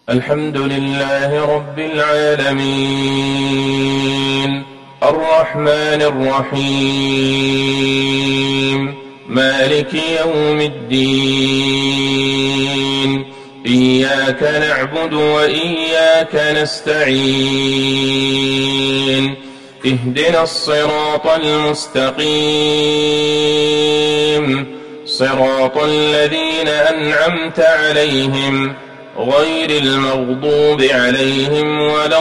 الحمد لله رب العالمين الرحمن الرحيم مالك يوم الدين إياك نعبد وإياك نستعين اهدنا الصراط المستقيم صراط الذين أنعمت عليهم غير المغضوب عليهم ولا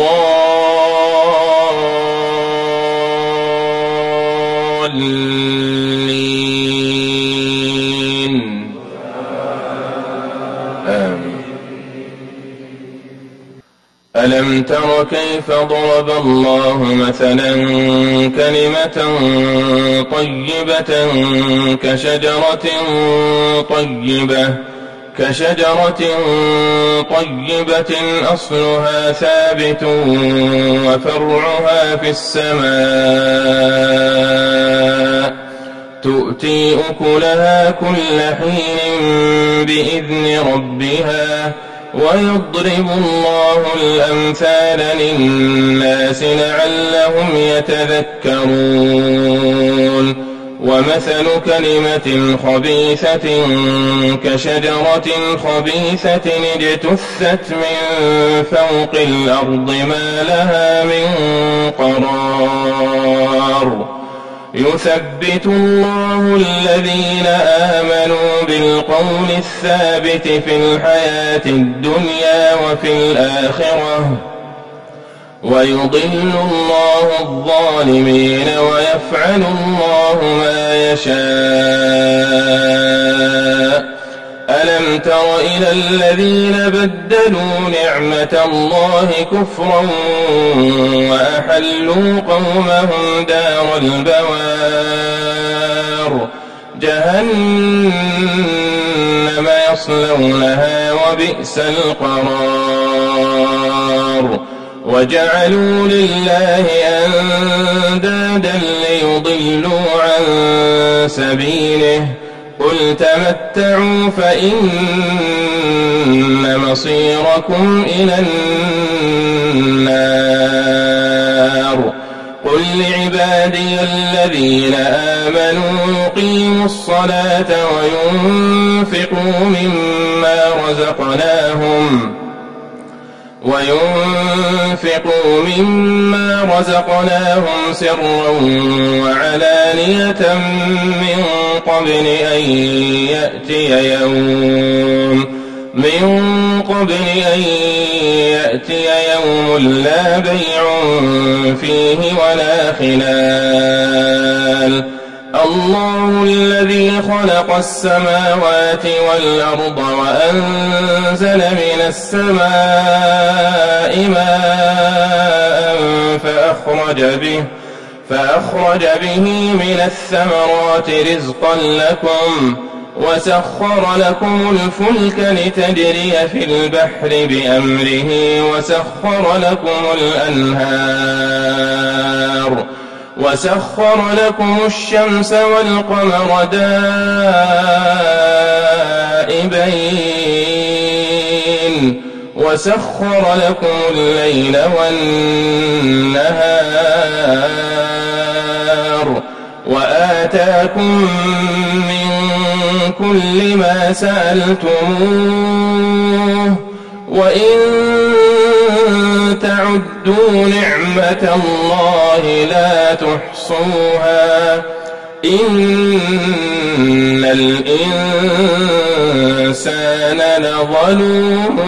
الضالين آمين. ألم تر كيف ضرب الله مثلا كلمة طيبة كشجرة طيبة أصلها ثابت وفرعها في السماء تؤتي أكلها كل حين بإذن ربها ويضرب الله الأمثال للناس لعلهم يتذكرون ومثل كلمة خبيثة كشجرة خبيثة اجتثت من فوق الأرض ما لها من قرار يثبت الله الذين آمنوا بالقول الثابت في الحياة الدنيا وفي الآخرة ويضل الله الظالمين ويفعل الله ما يشاء ألم تر إلى الذين بدلوا نعمة الله كفرا وأحلوا قومهم دار البوار جهنم يصلونها وبئس القرار وجعلوا لله أندادا ليضلوا عن سبيله قل تمتعوا فإن مصيركم إلى النار قل لعبادي الذين آمنوا يقيموا الصلاة وينفقوا مما رزقناهم سرا وعلانية من قبل أن يأتي يوم لا بيع فيه ولا خلال الله الذي خلق السماوات والأرض وأنزل من السماء ماء فأخرج به من الثمرات رزقا لكم وسخر لكم الفلك لتجري في البحر بأمره وسخر لكم الشمس والقمر دائبين وسخر لكم الليل والنهار وآتاكم من كل ما سألتموه وإن تعدوا نعمة الله لا تحصوها إن الإنسان لظلوم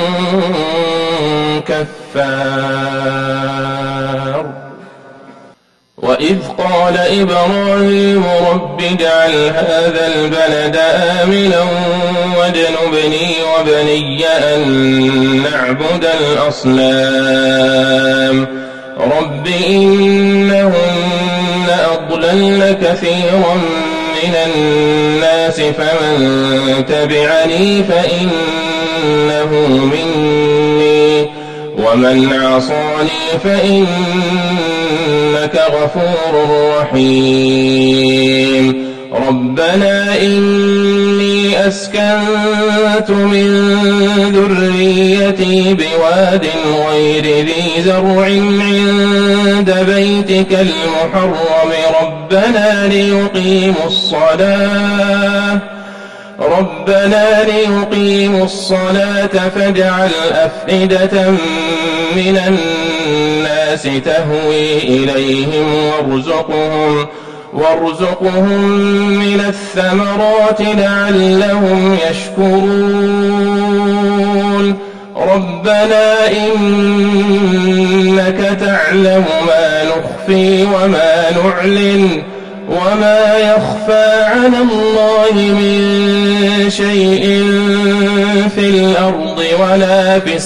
كفار وإذ قال إبراهيم رب اجعل هذا البلد آمنا واجنبني وبني أن نعبد الأصنام رب إنهن أضللن كثيرا من الناس فمن تبعني فإنه مني ومن عصاني فإنك غفور رحيم ربنا إني أسكنت من ذريتي بواد غير ذي زرع عند بيتك المحرم ربنا ليقيموا الصلاة فاجعل أفئدة من الناس تهوي إليهم وارزقهم من الثمرات لعلهم يشكرون ربنا إنك تعلم ما نخفي وما نعلن وما يخفى على الله من شيء في الأرض ولا في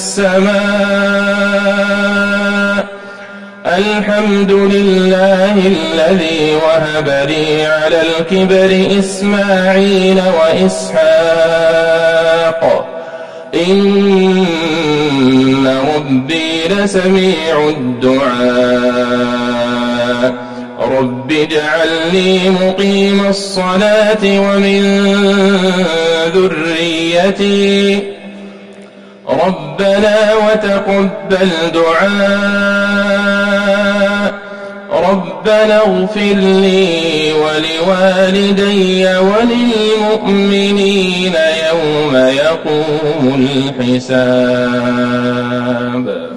السماء الحمد لله الذي وهب لي على الكبر إسماعيل وإسحاق إن ربي لسميع الدعاء رب اجعلني مقيم الصلاة ومن ذريتي ربنا وتقبل دعاء ربنا اغفر لي ولوالدي وللمؤمنين يوم يقوم الحساب.